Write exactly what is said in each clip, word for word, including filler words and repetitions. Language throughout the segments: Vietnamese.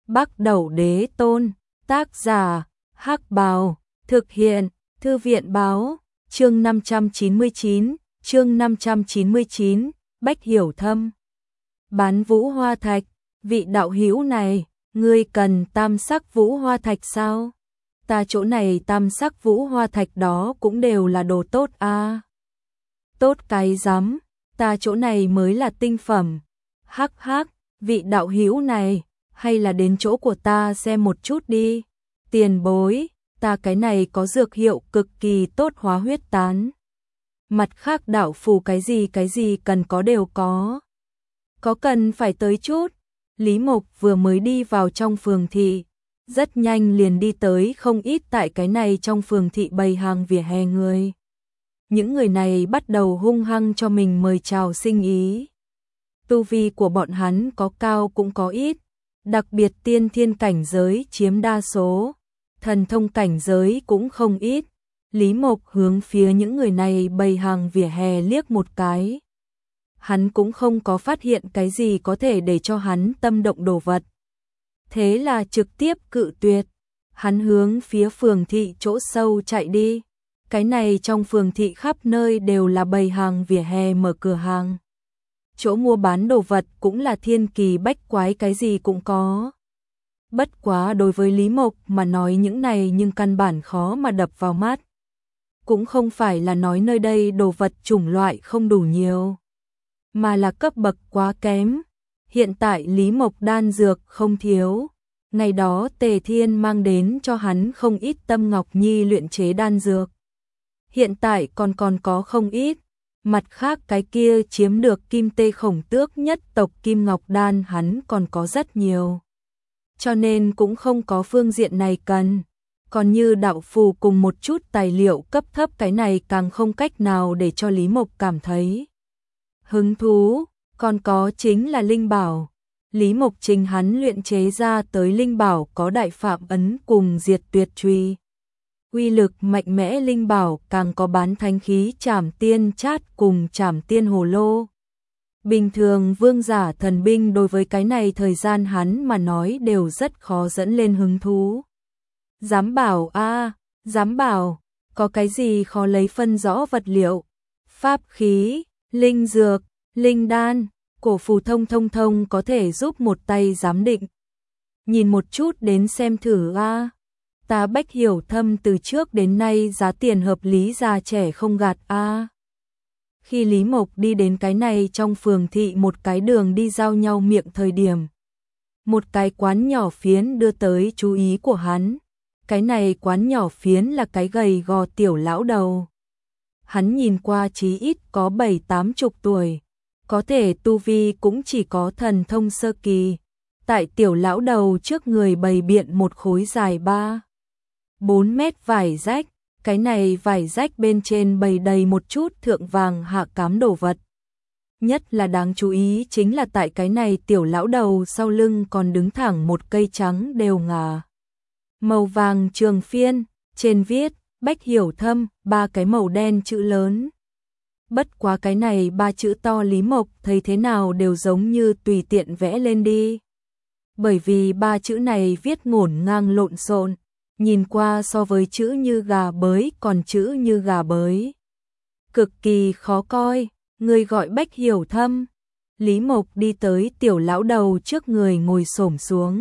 Bắc Đẩu Đế Tôn, tác giả, Hắc Bào, thực hiện, Thư viện báo, chương năm trăm chín mươi chín, chương năm trăm chín mươi chín, Bách Hiểu Thâm. Bán vũ hoa thạch, vị đạo hữu này, ngươi cần tam sắc vũ hoa thạch sao? Ta chỗ này tam sắc vũ hoa thạch đó cũng đều là đồ tốt a. À. Tốt cái rắm, ta chỗ này mới là tinh phẩm. Hắc hắc, vị đạo hữu này, hay là đến chỗ của ta xem một chút đi. Tiền bối, ta cái này có dược hiệu cực kỳ tốt hóa huyết tán. Mặt khác đạo phù cái gì cái gì cần có đều có. Có cần phải tới chút. Lý Mộc vừa mới đi vào trong phường thị, rất nhanh liền đi tới không ít tại cái này trong phường thị bày hàng vỉa hè người. Những người này bắt đầu hung hăng cho mình mời chào sinh ý. Tu vi của bọn hắn có cao cũng có ít, đặc biệt tiên thiên cảnh giới chiếm đa số, thần thông cảnh giới cũng không ít. Lý Mộc hướng phía những người này bày hàng vỉa hè liếc một cái. Hắn cũng không có phát hiện cái gì có thể để cho hắn tâm động đồ vật. Thế là trực tiếp cự tuyệt. Hắn hướng phía phường thị chỗ sâu chạy đi. Cái này trong phường thị khắp nơi đều là bày hàng vỉa hè mở cửa hàng. Chỗ mua bán đồ vật cũng là thiên kỳ bách quái cái gì cũng có. Bất quá đối với Lý Mộc mà nói những này nhưng căn bản khó mà đập vào mắt. Cũng không phải là nói nơi đây đồ vật chủng loại không đủ nhiều, mà là cấp bậc quá kém. Hiện tại Lý Mộc đan dược không thiếu. Ngày đó Tề Thiên mang đến cho hắn không ít Tâm Ngọc Nhi luyện chế đan dược. Hiện tại còn còn có không ít. Mặt khác cái kia chiếm được Kim Tê Khổng Tước nhất tộc Kim Ngọc Đan hắn còn có rất nhiều. Cho nên cũng không có phương diện này cần. Còn như đạo phù cùng một chút tài liệu cấp thấp cái này càng không cách nào để cho Lý Mộc cảm thấy hứng thú. Còn có chính là linh bảo. Lý Mộc trình hắn luyện chế ra tới linh bảo có đại phạm ấn cùng diệt tuyệt truy. Uy lực mạnh mẽ linh bảo càng có bán thánh khí trảm tiên chát cùng trảm tiên hồ lô. Bình thường vương giả thần binh đối với cái này thời gian hắn mà nói đều rất khó dẫn lên hứng thú. Dám bảo a, à, dám bảo, có cái gì khó lấy phân rõ vật liệu, pháp khí, linh dược, linh đan, cổ phù thông thông thông có thể giúp một tay giám định. Nhìn một chút đến xem thử a. À. Ta Bách Hiểu Thâm từ trước đến nay giá tiền hợp lý già trẻ không gạt a. À. Khi Lý Mộc đi đến cái này trong phường thị một cái đường đi giao nhau miệng thời điểm, một cái quán nhỏ phiến đưa tới chú ý của hắn. Cái này quán nhỏ phiến là cái gầy gò tiểu lão đầu. Hắn nhìn qua chí ít có bảy tám chục tuổi, có thể tu vi cũng chỉ có thần thông sơ kỳ. Tại tiểu lão đầu trước người bày biện một khối dài ba bốn mét vải rách, cái này vải rách bên trên bày đầy một chút thượng vàng hạ cám đồ vật. Nhất là đáng chú ý chính là tại cái này tiểu lão đầu sau lưng còn đứng thẳng một cây trắng đều ngà. Màu vàng trường phiên, trên viết, Bách Hiểu Thâm, ba cái màu đen chữ lớn. Bất quá cái này ba chữ to Lý Mộc thấy thế nào đều giống như tùy tiện vẽ lên đi. Bởi vì ba chữ này viết ngổn ngang lộn xộn, nhìn qua so với chữ như gà bới còn chữ như gà bới. Cực kỳ khó coi, người gọi Bách Hiểu Thâm. Lý Mộc đi tới tiểu lão đầu trước người ngồi xổm xuống.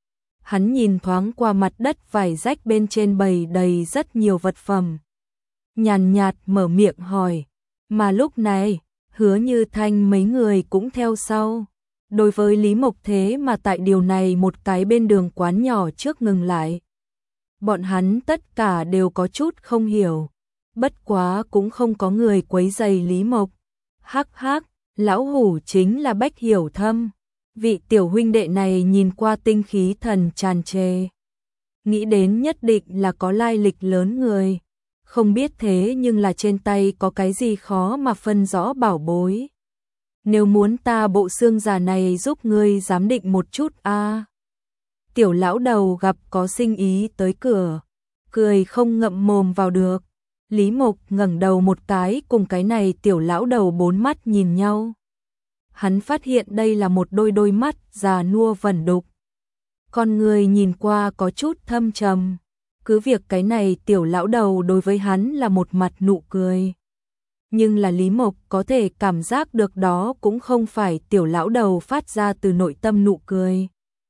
Hắn nhìn thoáng qua mặt đất vải rách bên trên bày đầy rất nhiều vật phẩm. Nhàn nhạt mở miệng hỏi. Mà lúc này, Hứa Như Thanh mấy người cũng theo sau. Đối với Lý Mộc thế mà tại điều này một cái bên đường quán nhỏ trước ngừng lại. Bọn hắn tất cả đều có chút không hiểu. Bất quá cũng không có người quấy rầy Lý Mộc. Hắc hắc, lão hủ chính là Bách Hiểu Thâm. Vị tiểu huynh đệ này nhìn qua tinh khí thần tràn trề. Nghĩ đến nhất định là có lai lịch lớn người. Không biết thế nhưng là trên tay có cái gì khó mà phân rõ bảo bối. Nếu muốn ta bộ xương già này giúp ngươi giám định một chút a. À. Tiểu lão đầu gặp có sinh ý tới cửa, cười không ngậm mồm vào được. Lý Mộc ngẩng đầu một cái cùng cái này tiểu lão đầu bốn mắt nhìn nhau. Hắn phát hiện đây là một đôi đôi mắt già nua vẩn đục. con người nhìn qua có chút thâm trầm. Cứ việc cái này tiểu lão đầu đối với hắn là một mặt nụ cười. Nhưng là Lý Mộc có thể cảm giác được đó cũng không phải tiểu lão đầu phát ra từ nội tâm nụ cười.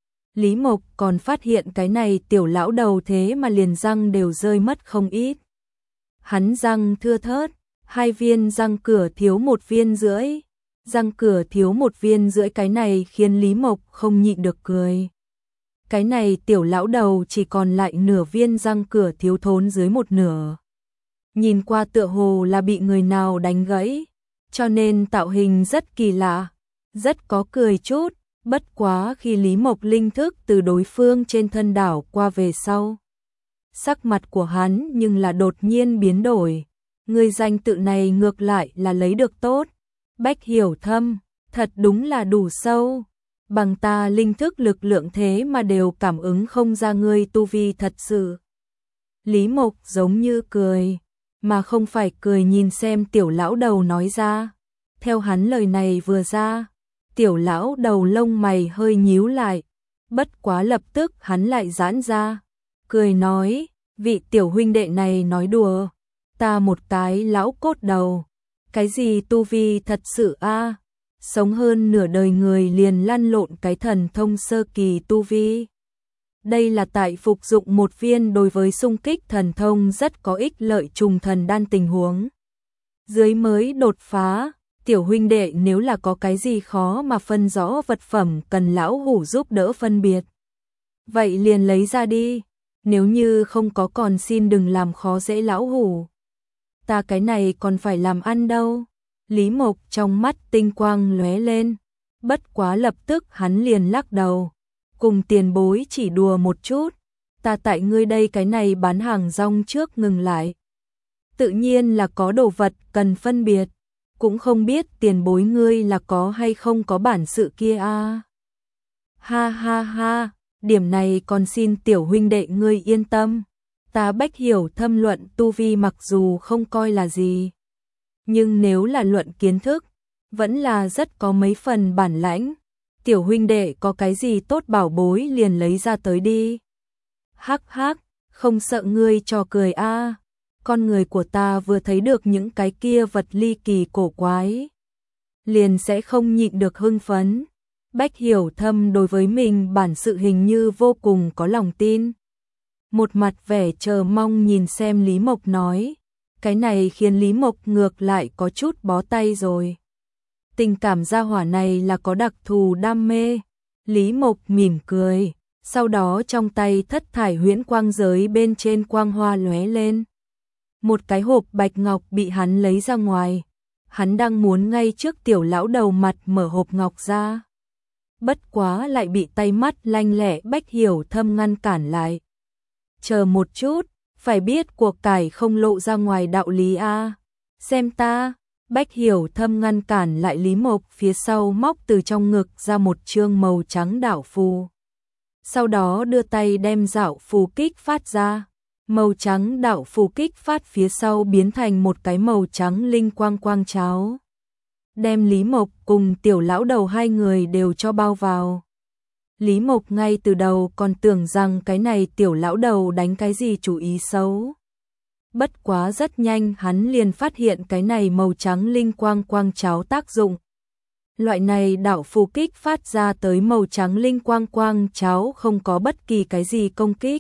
Lý Mộc còn phát hiện cái này tiểu lão đầu thế mà liền răng đều rơi mất không ít. Hắn răng thưa thớt, hai viên răng cửa thiếu một viên rưỡi. Răng cửa thiếu một viên rưỡi, cái này khiến Lý Mộc không nhịn được cười. Cái này tiểu lão đầu chỉ còn lại nửa viên răng cửa thiếu thốn dưới một nửa. Nhìn qua tựa hồ là bị người nào đánh gãy, cho nên tạo hình rất kỳ lạ, rất có cười chút. Bất quá khi Lý Mộc linh thức từ đối phương trên thân đảo qua về sau, sắc mặt của hắn nhưng là đột nhiên biến đổi. Người danh tự này ngược lại là lấy được tốt. Bách Hiểu Thâm, thật đúng là đủ sâu. Bằng ta linh thức lực lượng thế mà đều cảm ứng không ra ngươi tu vi thật sự. Lý Mộc giống như cười, mà không phải cười nhìn xem tiểu lão đầu nói ra. Theo hắn lời này vừa ra, tiểu lão đầu lông mày hơi nhíu lại, bất quá lập tức hắn lại giãn ra, cười nói, vị tiểu huynh đệ này nói đùa, ta một cái lão cốt đầu, cái gì tu vi thật sự a, sống hơn nửa đời người liền lăn lộn cái thần thông sơ kỳ tu vi. Đây là tại phục dụng một viên đối với xung kích thần thông rất có ích lợi trùng thần đan tình huống dưới mới đột phá. Tiểu huynh đệ nếu là có cái gì khó mà phân rõ vật phẩm cần lão hủ giúp đỡ phân biệt, vậy liền lấy ra đi, nếu như không có còn xin đừng làm khó dễ lão hủ. Ta cái này còn phải làm ăn đâu. Lý Mộc trong mắt tinh quang lóe lên, bất quá lập tức hắn liền lắc đầu, cùng tiền bối chỉ đùa một chút, ta tại ngươi đây cái này bán hàng rong trước ngừng lại. Tự nhiên là có đồ vật cần phân biệt, cũng không biết tiền bối ngươi là có hay không có bản sự kia a. À. Ha ha ha, điểm này còn xin tiểu huynh đệ ngươi yên tâm, ta Bách Hiểu Thâm luận tu vi mặc dù không coi là gì, nhưng nếu là luận kiến thức, vẫn là rất có mấy phần bản lãnh. Tiểu huynh đệ có cái gì tốt bảo bối liền lấy ra tới đi. Hắc hắc, không sợ ngươi cho cười a. À. Con người của ta vừa thấy được những cái kia vật ly kỳ cổ quái, liền sẽ không nhịn được hưng phấn. Bách Hiểu Thâm đối với mình bản sự hình như vô cùng có lòng tin. Một mặt vẻ chờ mong nhìn xem Lý Mộc nói, cái này khiến Lý Mộc ngược lại có chút bó tay rồi. Tình cảm gia hỏa này là có đặc thù đam mê. Lý Mộc mỉm cười, sau đó trong tay thất thải huyễn quang giới bên trên quang hoa lóe lên. Một cái hộp bạch ngọc bị hắn lấy ra ngoài. Hắn đang muốn ngay trước tiểu lão đầu mặt mở hộp ngọc ra. Bất quá lại bị tay mắt lanh lẹ Bách Hiểu Thâm ngăn cản lại. Chờ một chút, phải biết cuộc cải không lộ ra ngoài đạo lý a. Xem ta. Bách Hiểu Thâm ngăn cản lại Lý Mộc phía sau, móc từ trong ngực ra một chương màu trắng đạo phù. Sau đó đưa tay đem đạo phù kích phát ra. Màu trắng đạo phù kích phát phía sau biến thành một cái màu trắng linh quang quang cháo. Đem Lý Mộc cùng tiểu lão đầu hai người đều cho bao vào. Lý Mộc ngay từ đầu còn tưởng rằng cái này tiểu lão đầu đánh cái gì chủ ý xấu. Bất quá rất nhanh hắn liền phát hiện cái này màu trắng linh quang quang cháo tác dụng. Loại này đạo phù kích phát ra tới màu trắng linh quang quang cháo không có bất kỳ cái gì công kích.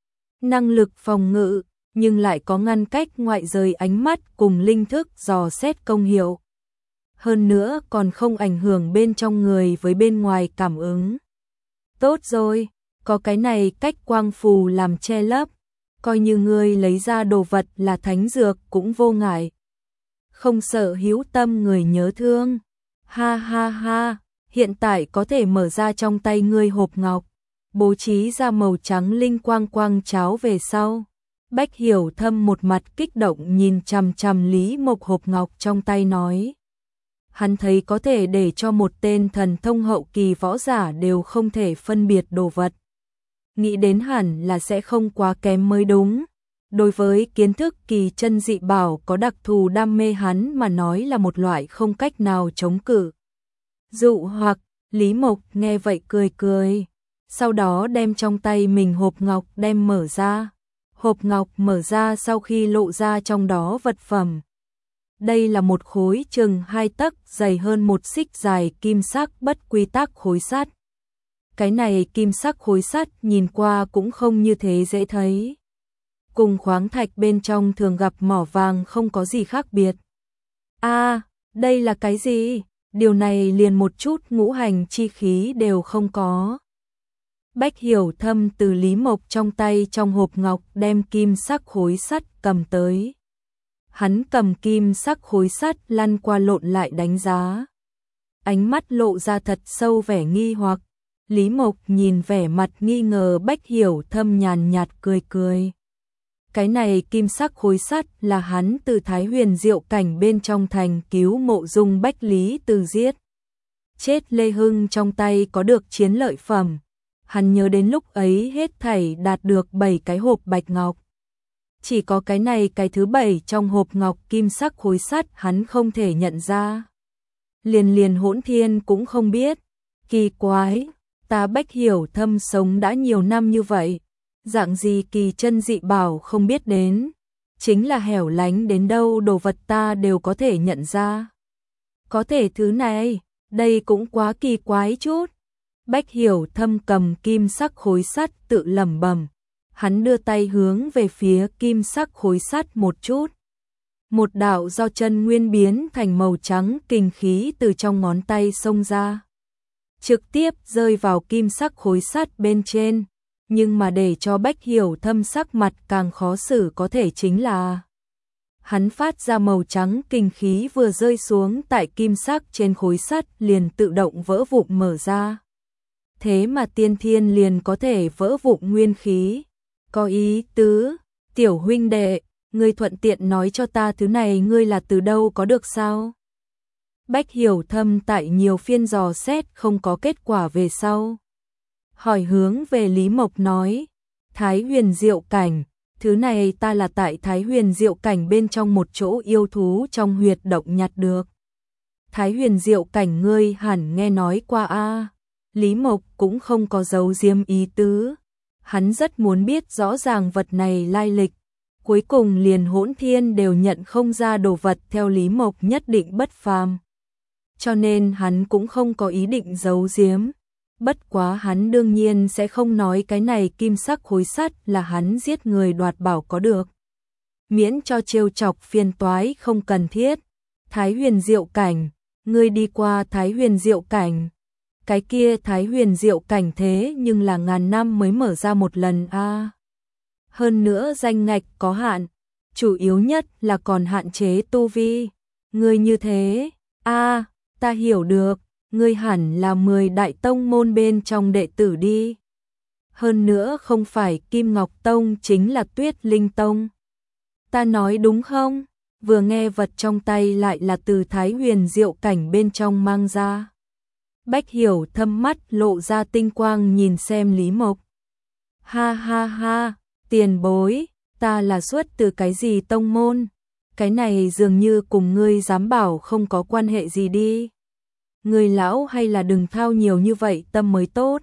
Năng lực phòng ngự, nhưng lại có ngăn cách ngoại giới ánh mắt cùng linh thức dò xét công hiệu. Hơn nữa còn không ảnh hưởng bên trong người với bên ngoài cảm ứng. Tốt rồi, có cái này cách quang phù làm che lấp, coi như ngươi lấy ra đồ vật là thánh dược cũng vô ngại. Không sợ hữu tâm người nhớ thương. Ha ha ha, hiện tại có thể mở ra trong tay ngươi hộp ngọc, bố trí ra màu trắng linh quang quang cháo về sau. Bách Hiểu Thâm một mặt kích động nhìn chằm chằm Lý Mộc hộp ngọc trong tay nói. Hắn thấy có thể để cho một tên thần thông hậu kỳ võ giả đều không thể phân biệt đồ vật. Nghĩ đến hẳn là sẽ không quá kém mới đúng. Đối với kiến thức kỳ chân dị bảo có đặc thù đam mê hắn mà nói là một loại không cách nào chống cự. Dụ hoặc, Lý Mộc nghe vậy cười cười. sau đó đem trong tay mình hộp ngọc đem mở ra. Hộp ngọc mở ra sau khi lộ ra trong đó vật phẩm. Đây là một khối chừng hai tấc dày hơn một xích dài kim sắc bất quy tắc khối sắt. Cái này kim sắc khối sắt nhìn qua cũng không như thế dễ thấy. Cùng khoáng thạch bên trong thường gặp mỏ vàng không có gì khác biệt. A, à, đây là cái gì? Điều này liền một chút ngũ hành chi khí đều không có. Bách Hiểu Thâm từ Lý Mộc trong tay trong hộp ngọc đem kim sắc khối sắt cầm tới. Hắn cầm kim sắc khối sắt lăn qua lộn lại đánh giá. Ánh mắt lộ ra thật sâu vẻ nghi hoặc. Lý Mộc nhìn vẻ mặt nghi ngờ Bách Hiểu Thâm nhàn nhạt cười cười. Cái này kim sắc khối sắt là hắn từ Thái Huyền Diệu Cảnh bên trong thành cứu Mộ Dung Bách Lý từ giết chết Lê Hưng trong tay có được chiến lợi phẩm. Hắn nhớ đến lúc ấy hết thảy đạt được bảy cái hộp bạch ngọc. Chỉ có cái này cái thứ bảy trong hộp ngọc kim sắc khối sắt hắn không thể nhận ra. Liền liền Hỗn Thiên cũng không biết. Kỳ quái, ta Bách Hiểu Thâm sống đã nhiều năm như vậy. Dạng gì kỳ chân dị bảo không biết đến. Chính là hẻo lánh đến đâu đồ vật ta đều có thể nhận ra. Có thể thứ này, đây cũng quá kỳ quái chút. Bách Hiểu Thâm cầm kim sắc khối sắt tự lẩm bẩm. Hắn đưa tay hướng về phía kim sắc khối sắt một chút. Một đạo do chân nguyên biến thành màu trắng kình khí từ trong ngón tay xông ra. Trực tiếp rơi vào kim sắc khối sắt bên trên. Nhưng mà để cho Bách Hiểu Thâm sắc mặt càng khó xử có thể chính là hắn phát ra màu trắng kình khí vừa rơi xuống tại kim sắc trên khối sắt liền tự động vỡ vụn mở ra. Thế mà tiên thiên liền có thể vỡ vụn nguyên khí. Có ý tứ, tiểu huynh đệ, ngươi thuận tiện nói cho ta thứ này ngươi là từ đâu có được sao? Bách Hiểu Thâm tại nhiều phiên dò xét không có kết quả về sau. Hỏi hướng về Lý Mộc nói, Thái Huyền Diệu Cảnh, thứ này ta là tại Thái Huyền Diệu Cảnh bên trong một chỗ yêu thú trong huyệt động nhặt được. Thái Huyền Diệu Cảnh ngươi hẳn nghe nói qua a. Lý Mộc cũng không có giấu giếm ý tứ. Hắn rất muốn biết rõ ràng vật này lai lịch. Cuối cùng liền Hỗn Thiên đều nhận không ra đồ vật theo Lý Mộc nhất định bất phàm. Cho nên hắn cũng không có ý định giấu giếm. Bất quá hắn đương nhiên sẽ không nói cái này kim sắc khối sắt là hắn giết người đoạt bảo có được. Miễn cho trêu chọc phiền toái không cần thiết. Thái Huyền Diệu Cảnh, ngươi đi qua Thái Huyền Diệu Cảnh. Cái kia Thái Huyền Diệu Cảnh thế nhưng là ngàn năm mới mở ra một lần a. À. Hơn nữa danh ngạch có hạn, chủ yếu nhất là còn hạn chế tu vi. Ngươi như thế, a, à, ta hiểu được. Ngươi hẳn là mười đại tông môn bên trong đệ tử đi. Hơn nữa không phải Kim Ngọc Tông chính là Tuyết Linh Tông. Ta nói đúng không? Vừa nghe vật trong tay lại là từ Thái Huyền Diệu Cảnh bên trong mang ra. Bách Hiểu Thâm mắt lộ ra tinh quang nhìn xem Lý Mộc. Ha ha ha, tiền bối, ta là xuất từ cái gì tông môn? Cái này dường như cùng ngươi dám bảo không có quan hệ gì đi. Người lão hay là đừng thao nhiều như vậy tâm mới tốt.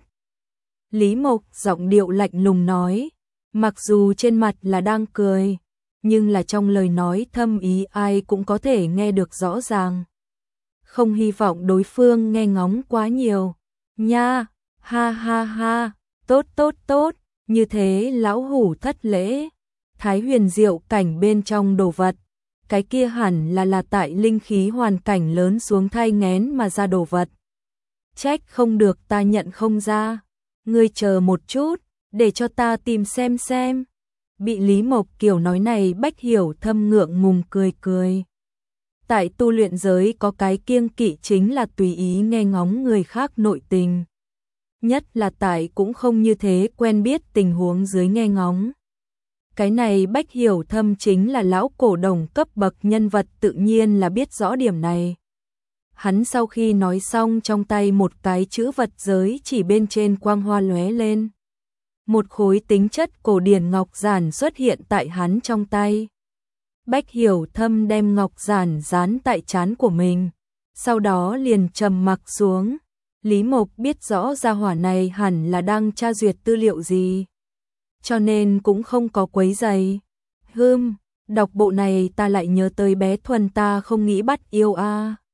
Lý Mộc giọng điệu lạnh lùng nói, mặc dù trên mặt là đang cười, nhưng là trong lời nói thâm ý ai cũng có thể nghe được rõ ràng. Không hy vọng đối phương nghe ngóng quá nhiều. Nha, ha ha ha, tốt tốt tốt, như thế lão hủ thất lễ. Thái Huyền Diệu Cảnh bên trong đồ vật. Cái kia hẳn là là tại linh khí hoàn cảnh lớn xuống thai nghén mà ra đồ vật. Trách không được ta nhận không ra. Ngươi chờ một chút, để cho ta tìm xem xem. Bị Lý Mộc kiểu nói này Bách Hiểu Thâm ngượng ngùng cười cười. Tại tu luyện giới có cái kiêng kỵ chính là tùy ý nghe ngóng người khác nội tình. Nhất là tại cũng không như thế quen biết tình huống dưới nghe ngóng. Cái này Bách Hiểu Thâm chính là lão cổ đồng cấp bậc nhân vật tự nhiên là biết rõ điểm này. Hắn sau khi nói xong trong tay một cái chữ vật giới chỉ bên trên quang hoa lóe lên. Một khối tính chất cổ điển ngọc giản xuất hiện tại hắn trong tay. Bách Hiểu Thâm đem ngọc giản dán tại trán của mình, sau đó liền trầm mặc xuống. Lý Mộc biết rõ gia hỏa này hẳn là đang tra duyệt tư liệu gì, cho nên cũng không có quấy giày. Hừm, đọc bộ này ta lại nhớ tới bé Thuần ta không nghĩ bắt yêu a.